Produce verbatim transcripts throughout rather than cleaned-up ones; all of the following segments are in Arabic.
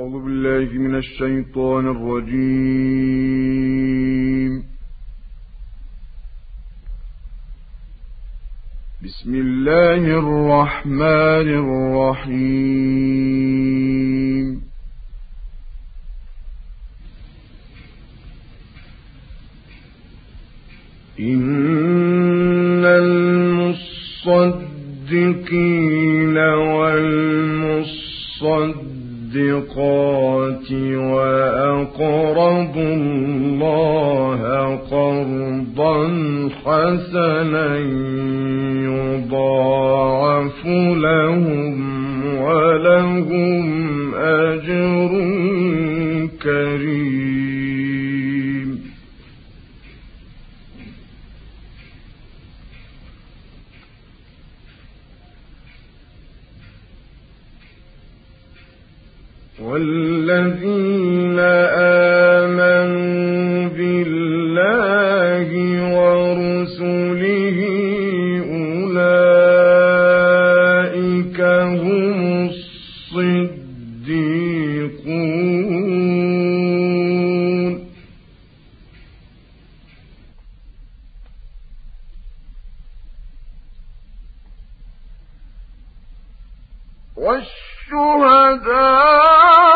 أعوذ بالله من الشيطان الرجيم. بسم الله الرحمن الرحيم. إن المصدقين والمصدقات وأقرضوا الله قرضا حسنا يضاعف لهم ولهم أجر كريم. والذين آمنوا بالله ورسله أولئك هم الصديقون. والشهداء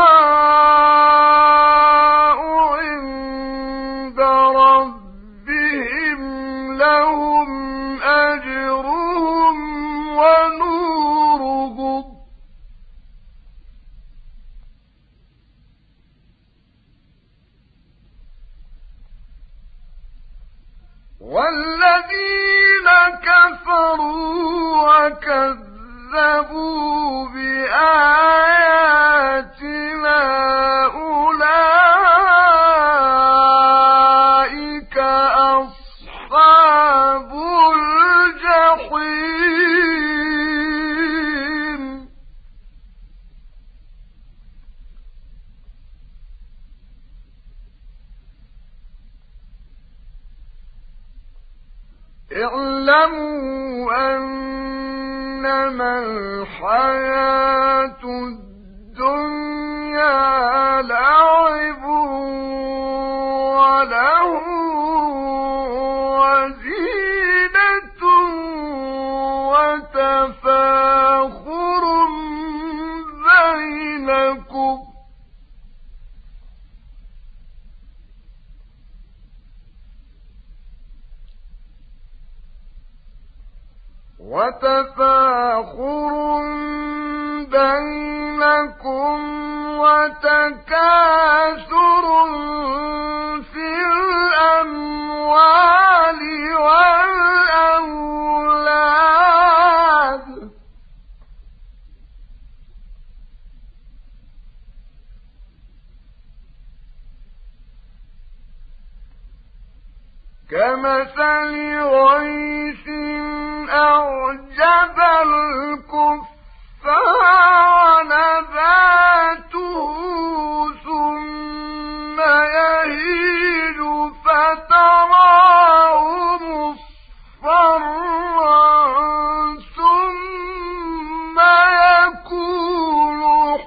والذين كفروا وكذبوا بآياتنا أولئك أصحاب الجحيم. اعلموا أنما الحياة الدنيا لعب وله وزينة وتفاخر بينكم وتفاخر بينكم وتكاثر في الأموال والأولاد كمثل غيث أعجب الكفار نباته ثم يهيج فتراه مصفرا ثم يكون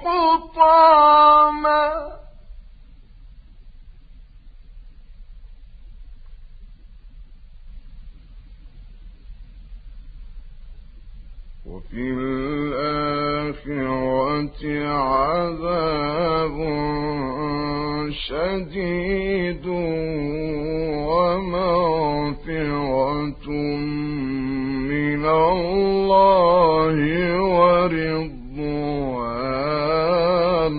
حطاما وفي الآخرة عذاب شديد ومغفرة من الله ورضوان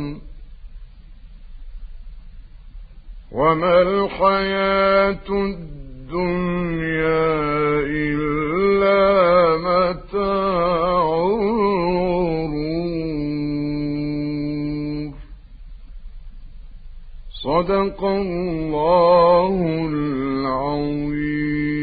وما الحياة الدنيا إلا متاع الغرور. صدق الله العظيم.